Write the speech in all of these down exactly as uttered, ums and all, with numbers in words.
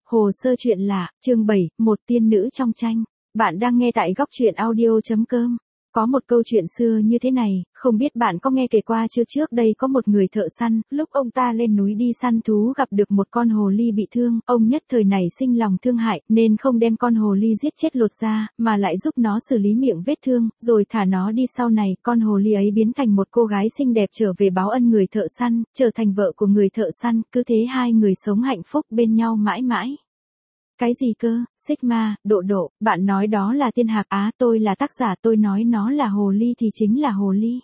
Hồ sơ chuyện lạ, chương bảy, một tiên nữ trong tranh. Bạn đang nghe tại góc truyện audio chấm com. Có một câu chuyện xưa như thế này, không biết bạn có nghe kể qua chưa? Trước đây có một người thợ săn, lúc ông ta lên núi đi săn thú gặp được một con hồ ly bị thương, ông nhất thời nảy sinh lòng thương hại, nên không đem con hồ ly giết chết lột ra, mà lại giúp nó xử lý miệng vết thương, rồi thả nó đi. Sau này, con hồ ly ấy biến thành một cô gái xinh đẹp trở về báo ân người thợ săn, trở thành vợ của người thợ săn, cứ thế hai người sống hạnh phúc bên nhau mãi mãi. Cái gì cơ, Sigma, Độ Độ, bạn nói đó là tiên hạc á, tôi là tác giả, tôi nói nó là hồ ly thì chính là hồ ly.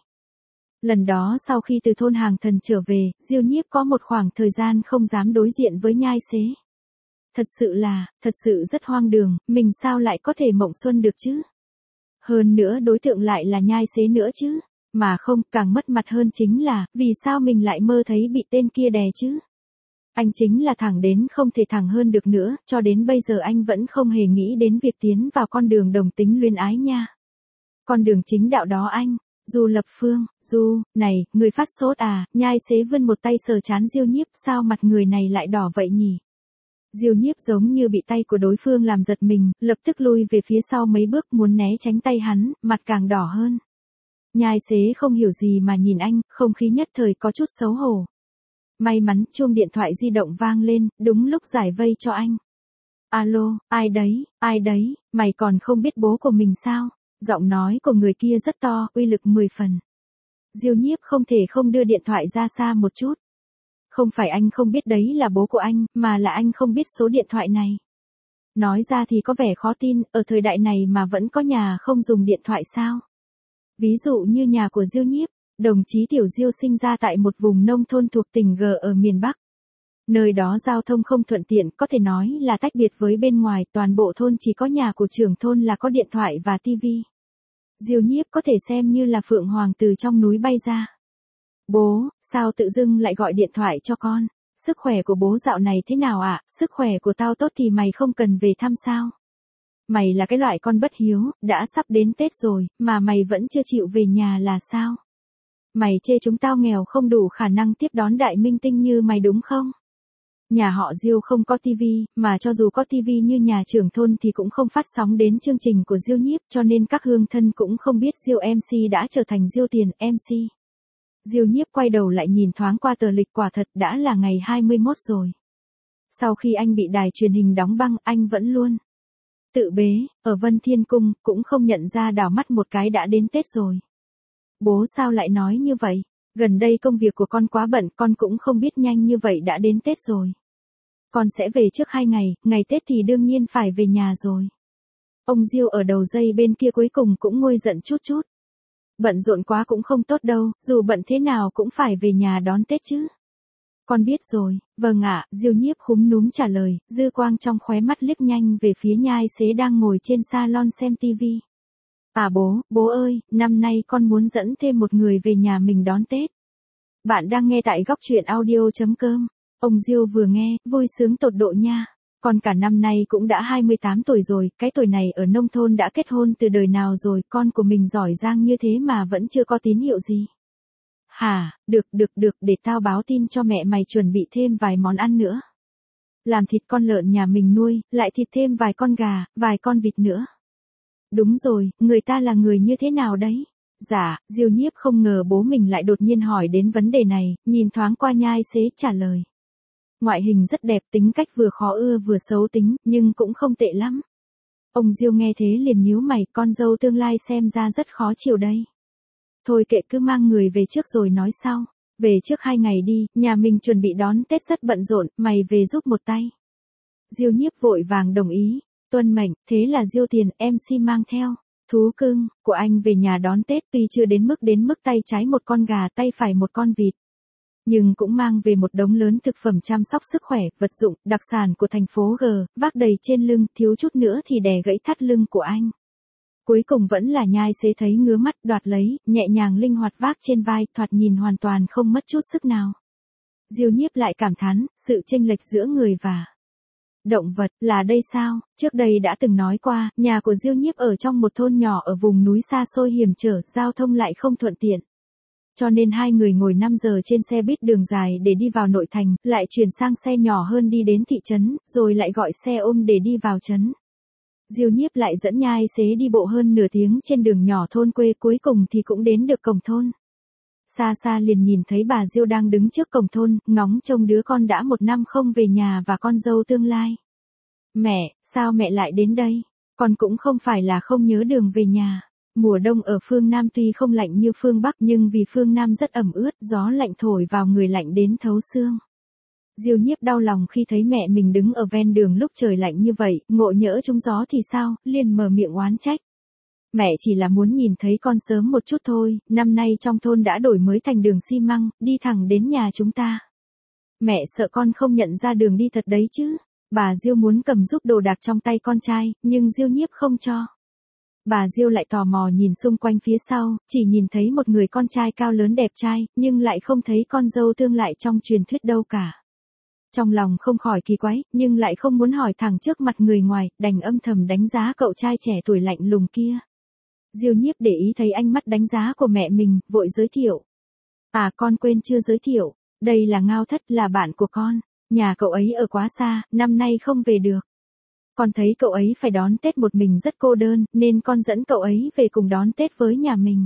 Lần đó sau khi từ thôn Hàng Thần trở về, Diêu Nhiếp có một khoảng thời gian không dám đối diện với Nhai Xế. Thật sự là, thật sự rất hoang đường, mình sao lại có thể mộng xuân được chứ? Hơn nữa đối tượng lại là Nhai Xế nữa chứ, mà không, càng mất mặt hơn chính là, vì sao mình lại mơ thấy bị tên kia đè chứ? Anh chính là thẳng đến không thể thẳng hơn được nữa, cho đến bây giờ anh vẫn không hề nghĩ đến việc tiến vào con đường đồng tính luyến ái nha. Con đường chính đạo đó anh, Du Lập Phương, Du, này, người phát sốt à? Nhai Xế vươn một tay sờ trán Diêu Nhiếp, sao mặt người này lại đỏ vậy nhỉ? Diêu Nhiếp giống như bị tay của đối phương làm giật mình, lập tức lui về phía sau mấy bước muốn né tránh tay hắn, mặt càng đỏ hơn. Nhai Xế không hiểu gì mà nhìn anh, không khí nhất thời có chút xấu hổ. May mắn chuông điện thoại di động vang lên, đúng lúc giải vây cho anh. Alo, ai đấy, ai đấy, mày còn không biết bố của mình sao? Giọng nói của người kia rất to, uy lực mười phần. Diêu Nhiếp không thể không đưa điện thoại ra xa một chút. Không phải anh không biết đấy là bố của anh, mà là anh không biết số điện thoại này. Nói ra thì có vẻ khó tin, ở thời đại này mà vẫn có nhà không dùng điện thoại sao? Ví dụ như nhà của Diêu Nhiếp. Đồng chí Tiểu Diêu sinh ra tại một vùng nông thôn thuộc tỉnh G ở miền Bắc. Nơi đó giao thông không thuận tiện, có thể nói là tách biệt với bên ngoài, toàn bộ thôn chỉ có nhà của trưởng thôn là có điện thoại và tivi. Diêu Nhiếp có thể xem như là phượng hoàng từ trong núi bay ra. Bố, sao tự dưng lại gọi điện thoại cho con? Sức khỏe của bố dạo này thế nào ạ? À? Sức khỏe của tao tốt thì mày không cần về thăm sao? Mày là cái loại con bất hiếu, đã sắp đến Tết rồi, mà mày vẫn chưa chịu về nhà là sao? Mày chê chúng tao nghèo không đủ khả năng tiếp đón đại minh tinh như mày đúng không? Nhà họ Diêu không có tivi, mà cho dù có tivi như nhà trưởng thôn thì cũng không phát sóng đến chương trình của Diêu Nhiếp, cho nên các hương thân cũng không biết Diêu em xê đã trở thành Diêu Tiền em xê. Diêu Nhiếp quay đầu lại nhìn thoáng qua tờ lịch, quả thật đã là ngày hai mươi mốt rồi. Sau khi anh bị đài truyền hình đóng băng, anh vẫn luôn tự bế, ở Vân Thiên Cung, cũng không nhận ra đảo mắt một cái đã đến Tết rồi. Bố sao lại nói như vậy? Gần đây công việc của con quá bận, con cũng không biết nhanh như vậy đã đến Tết rồi. Con sẽ về trước hai ngày, ngày Tết thì đương nhiên phải về nhà rồi. Ông Diêu ở đầu dây bên kia cuối cùng cũng nguôi giận chút chút. Bận rộn quá cũng không tốt đâu, dù bận thế nào cũng phải về nhà đón Tết chứ. Con biết rồi, vâng ạ, Diêu Nhiếp khúm núm trả lời, dư quang trong khóe mắt liếc nhanh về phía Nhai Xế đang ngồi trên salon xem tivi. À bố, bố ơi, năm nay con muốn dẫn thêm một người về nhà mình đón Tết. Bạn đang nghe tại góc truyện audio chấm com. Ông Diêu vừa nghe, vui sướng tột độ nha. Con cả năm nay cũng đã hai mươi tám tuổi rồi, cái tuổi này ở nông thôn đã kết hôn từ đời nào rồi, con của mình giỏi giang như thế mà vẫn chưa có tín hiệu gì. Hả, được được được, để tao báo tin cho mẹ mày chuẩn bị thêm vài món ăn nữa. Làm thịt con lợn nhà mình nuôi, lại thịt thêm vài con gà, vài con vịt nữa. Đúng rồi, người ta là người như thế nào đấy? Dạ, Diêu Nhiếp không ngờ bố mình lại đột nhiên hỏi đến vấn đề này, nhìn thoáng qua Nhai Xế trả lời. Ngoại hình rất đẹp, tính cách vừa khó ưa vừa xấu tính, nhưng cũng không tệ lắm. Ông Diêu nghe thế liền nhíu mày, con dâu tương lai xem ra rất khó chịu đây. Thôi kệ, cứ mang người về trước rồi nói sau. Về trước hai ngày đi, nhà mình chuẩn bị đón Tết rất bận rộn, mày về giúp một tay. Diêu Nhiếp vội vàng đồng ý. Tuân mệnh, thế là Diêu Tiền em xê mang theo thú cưng của anh về nhà đón Tết, tuy chưa đến mức đến mức tay trái một con gà tay phải một con vịt, nhưng cũng mang về một đống lớn thực phẩm chăm sóc sức khỏe, vật dụng, đặc sản của thành phố G, vác đầy trên lưng, thiếu chút nữa thì đè gãy thắt lưng của anh. Cuối cùng vẫn là Nhai Xế thấy ngứa mắt, đoạt lấy, nhẹ nhàng linh hoạt vác trên vai, thoạt nhìn hoàn toàn không mất chút sức nào. Diêu Nhiếp lại cảm thán, sự chênh lệch giữa người và động vật, là đây sao? Trước đây đã từng nói qua, nhà của Diêu Nhiếp ở trong một thôn nhỏ ở vùng núi xa xôi hiểm trở, giao thông lại không thuận tiện. Cho nên hai người ngồi năm giờ trên xe buýt đường dài để đi vào nội thành, lại chuyển sang xe nhỏ hơn đi đến thị trấn, rồi lại gọi xe ôm để đi vào trấn. Diêu Nhiếp lại dẫn Nhai Xế đi bộ hơn nửa tiếng trên đường nhỏ thôn quê, cuối cùng thì cũng đến được cổng thôn. Xa xa liền nhìn thấy bà Diêu đang đứng trước cổng thôn, ngóng trông đứa con đã một năm không về nhà và con dâu tương lai. Mẹ, sao mẹ lại đến đây? Con cũng không phải là không nhớ đường về nhà. Mùa đông ở phương Nam tuy không lạnh như phương Bắc nhưng vì phương Nam rất ẩm ướt, gió lạnh thổi vào người lạnh đến thấu xương. Diêu Nhiếp đau lòng khi thấy mẹ mình đứng ở ven đường lúc trời lạnh như vậy, ngộ nhỡ trúng gió thì sao, liền mở miệng oán trách. Mẹ chỉ là muốn nhìn thấy con sớm một chút thôi, năm nay trong thôn đã đổi mới thành đường xi măng, đi thẳng đến nhà chúng ta. Mẹ sợ con không nhận ra đường đi thật đấy chứ. Bà Diêu muốn cầm giúp đồ đạc trong tay con trai, nhưng Diêu Nhiếp không cho. Bà Diêu lại tò mò nhìn xung quanh phía sau, chỉ nhìn thấy một người con trai cao lớn đẹp trai, nhưng lại không thấy con dâu tương lại trong truyền thuyết đâu cả. Trong lòng không khỏi kỳ quái, nhưng lại không muốn hỏi thẳng trước mặt người ngoài, đành âm thầm đánh giá cậu trai trẻ tuổi lạnh lùng kia. Diêu Nhiếp để ý thấy ánh mắt đánh giá của mẹ mình, vội giới thiệu. À, con quên chưa giới thiệu, đây là Ngao Thất, là bạn của con. Nhà cậu ấy ở quá xa, năm nay không về được. Con thấy cậu ấy phải đón Tết một mình rất cô đơn, nên con dẫn cậu ấy về cùng đón Tết với nhà mình.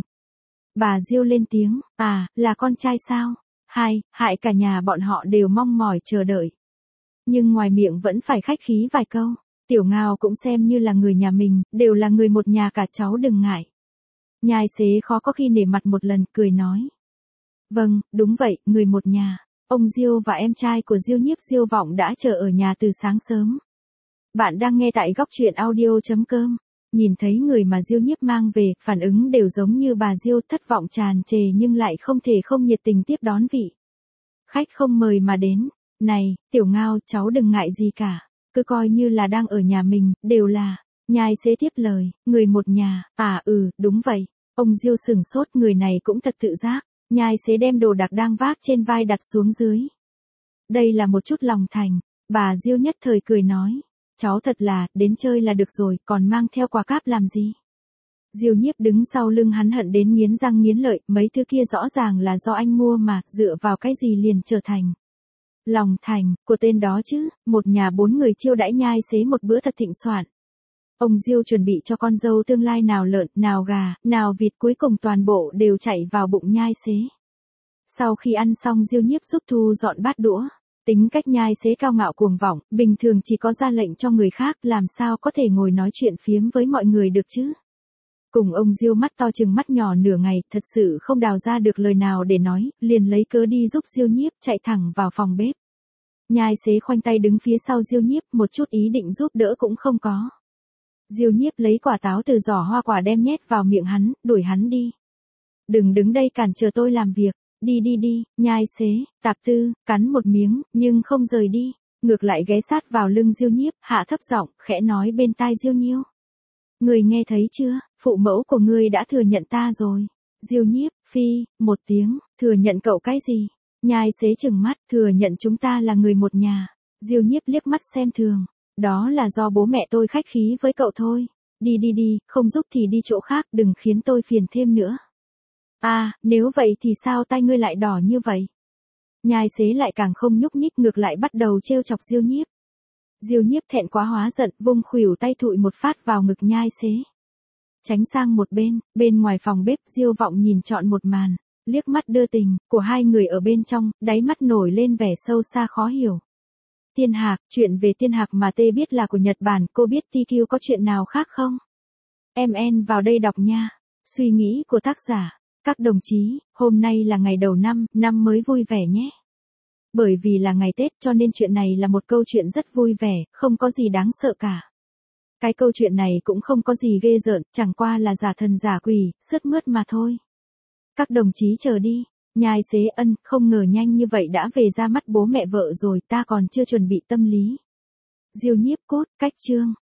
Bà Diêu lên tiếng, à, là con trai sao? Hai, hại cả nhà bọn họ đều mong mỏi chờ đợi. Nhưng ngoài miệng vẫn phải khách khí vài câu. Tiểu Ngao cũng xem như là người nhà mình, đều là người một nhà cả, cháu đừng ngại. Nhai Xế khó có khi nể mặt một lần, cười nói. Vâng, đúng vậy, người một nhà. Ông Diêu và em trai của Diêu Nhiếp, Diêu Vọng đã chờ ở nhà từ sáng sớm. Bạn đang nghe tại góc truyện audio chấm com. Nhìn thấy người mà Diêu Nhiếp mang về, phản ứng đều giống như bà Diêu, thất vọng tràn trề nhưng lại không thể không nhiệt tình tiếp đón vị khách không mời mà đến. Này, Tiểu Ngao, cháu đừng ngại gì cả. Cứ coi như là đang ở nhà mình, đều là. Nhai Xế tiếp lời, người một nhà, à ừ, đúng vậy. Ông Diêu sừng sốt, người này cũng thật tự giác. Nhai Xế đem đồ đạc đang vác trên vai đặt xuống dưới. Đây là một chút lòng thành. Bà Diêu nhất thời cười nói. Cháu thật là, đến chơi là được rồi, còn mang theo quà cáp làm gì? Diêu Nhiếp đứng sau lưng hắn hận đến nghiến răng nghiến lợi, mấy thứ kia rõ ràng là do anh mua mà, dựa vào cái gì liền trở thành. Lòng thành, của tên đó chứ, một nhà bốn người chiêu đãi Nhai Xế một bữa thật thịnh soạn. Ông Diêu chuẩn bị cho con dâu tương lai nào lợn, nào gà, nào vịt, cuối cùng toàn bộ đều chạy vào bụng Nhai Xế. Sau khi ăn xong, Diêu Nhiếp giúp thu dọn bát đũa. Tính cách Nhai Xế cao ngạo cuồng vọng, bình thường chỉ có ra lệnh cho người khác, làm sao có thể ngồi nói chuyện phiếm với mọi người được chứ. Cùng ông Diêu mắt to chừng mắt nhỏ nửa ngày, thật sự không đào ra được lời nào để nói, liền lấy cớ đi giúp Diêu Nhiếp, chạy thẳng vào phòng bếp. Nhai Xế khoanh tay đứng phía sau Diêu Nhiếp, một chút ý định giúp đỡ cũng không có. Diêu Nhiếp lấy quả táo từ giỏ hoa quả đem nhét vào miệng hắn, đuổi hắn đi. Đừng đứng đây cản trở tôi làm việc, đi đi đi. Nhai Xế, tạp tư, cắn một miếng, nhưng không rời đi, ngược lại ghé sát vào lưng Diêu Nhiếp, hạ thấp giọng, khẽ nói bên tai Diêu Nhiêu. Người nghe thấy chưa, phụ mẫu của ngươi đã thừa nhận ta rồi. Diêu Nhiếp, phi, một tiếng, thừa nhận cậu cái gì? Nhai Xế chừng mắt, thừa nhận chúng ta là người một nhà. Diêu Nhiếp liếc mắt xem thường. Đó là do bố mẹ tôi khách khí với cậu thôi. Đi đi đi, không giúp thì đi chỗ khác, đừng khiến tôi phiền thêm nữa. À, nếu vậy thì sao tai ngươi lại đỏ như vậy? Nhai Xế lại càng không nhúc nhích, ngược lại bắt đầu trêu chọc Diêu Nhiếp. Diêu Nhiếp thẹn quá hóa giận, vung khuỷu tay thụi một phát vào ngực Nhai Xế. Tránh sang một bên, bên ngoài phòng bếp, Diêu Vọng nhìn trọn một màn, liếc mắt đưa tình của hai người ở bên trong, đáy mắt nổi lên vẻ sâu xa khó hiểu. Tiên Hạc, chuyện về Tiên Hạc mà tê biết là của Nhật Bản, cô biết tê quy có chuyện nào khác không? Em en vào đây đọc nha. Suy nghĩ của tác giả. Các đồng chí, hôm nay là ngày đầu năm, năm mới vui vẻ nhé. Bởi vì là ngày Tết cho nên chuyện này là một câu chuyện rất vui vẻ, không có gì đáng sợ cả. Cái câu chuyện này cũng không có gì ghê rợn, chẳng qua là giả thần giả quỷ, sướt mướt mà thôi. Các đồng chí chờ đi. Nhai Xế ân, không ngờ nhanh như vậy đã về ra mắt bố mẹ vợ rồi, ta còn chưa chuẩn bị tâm lý. Diêu Nhiếp cốt, cách chương.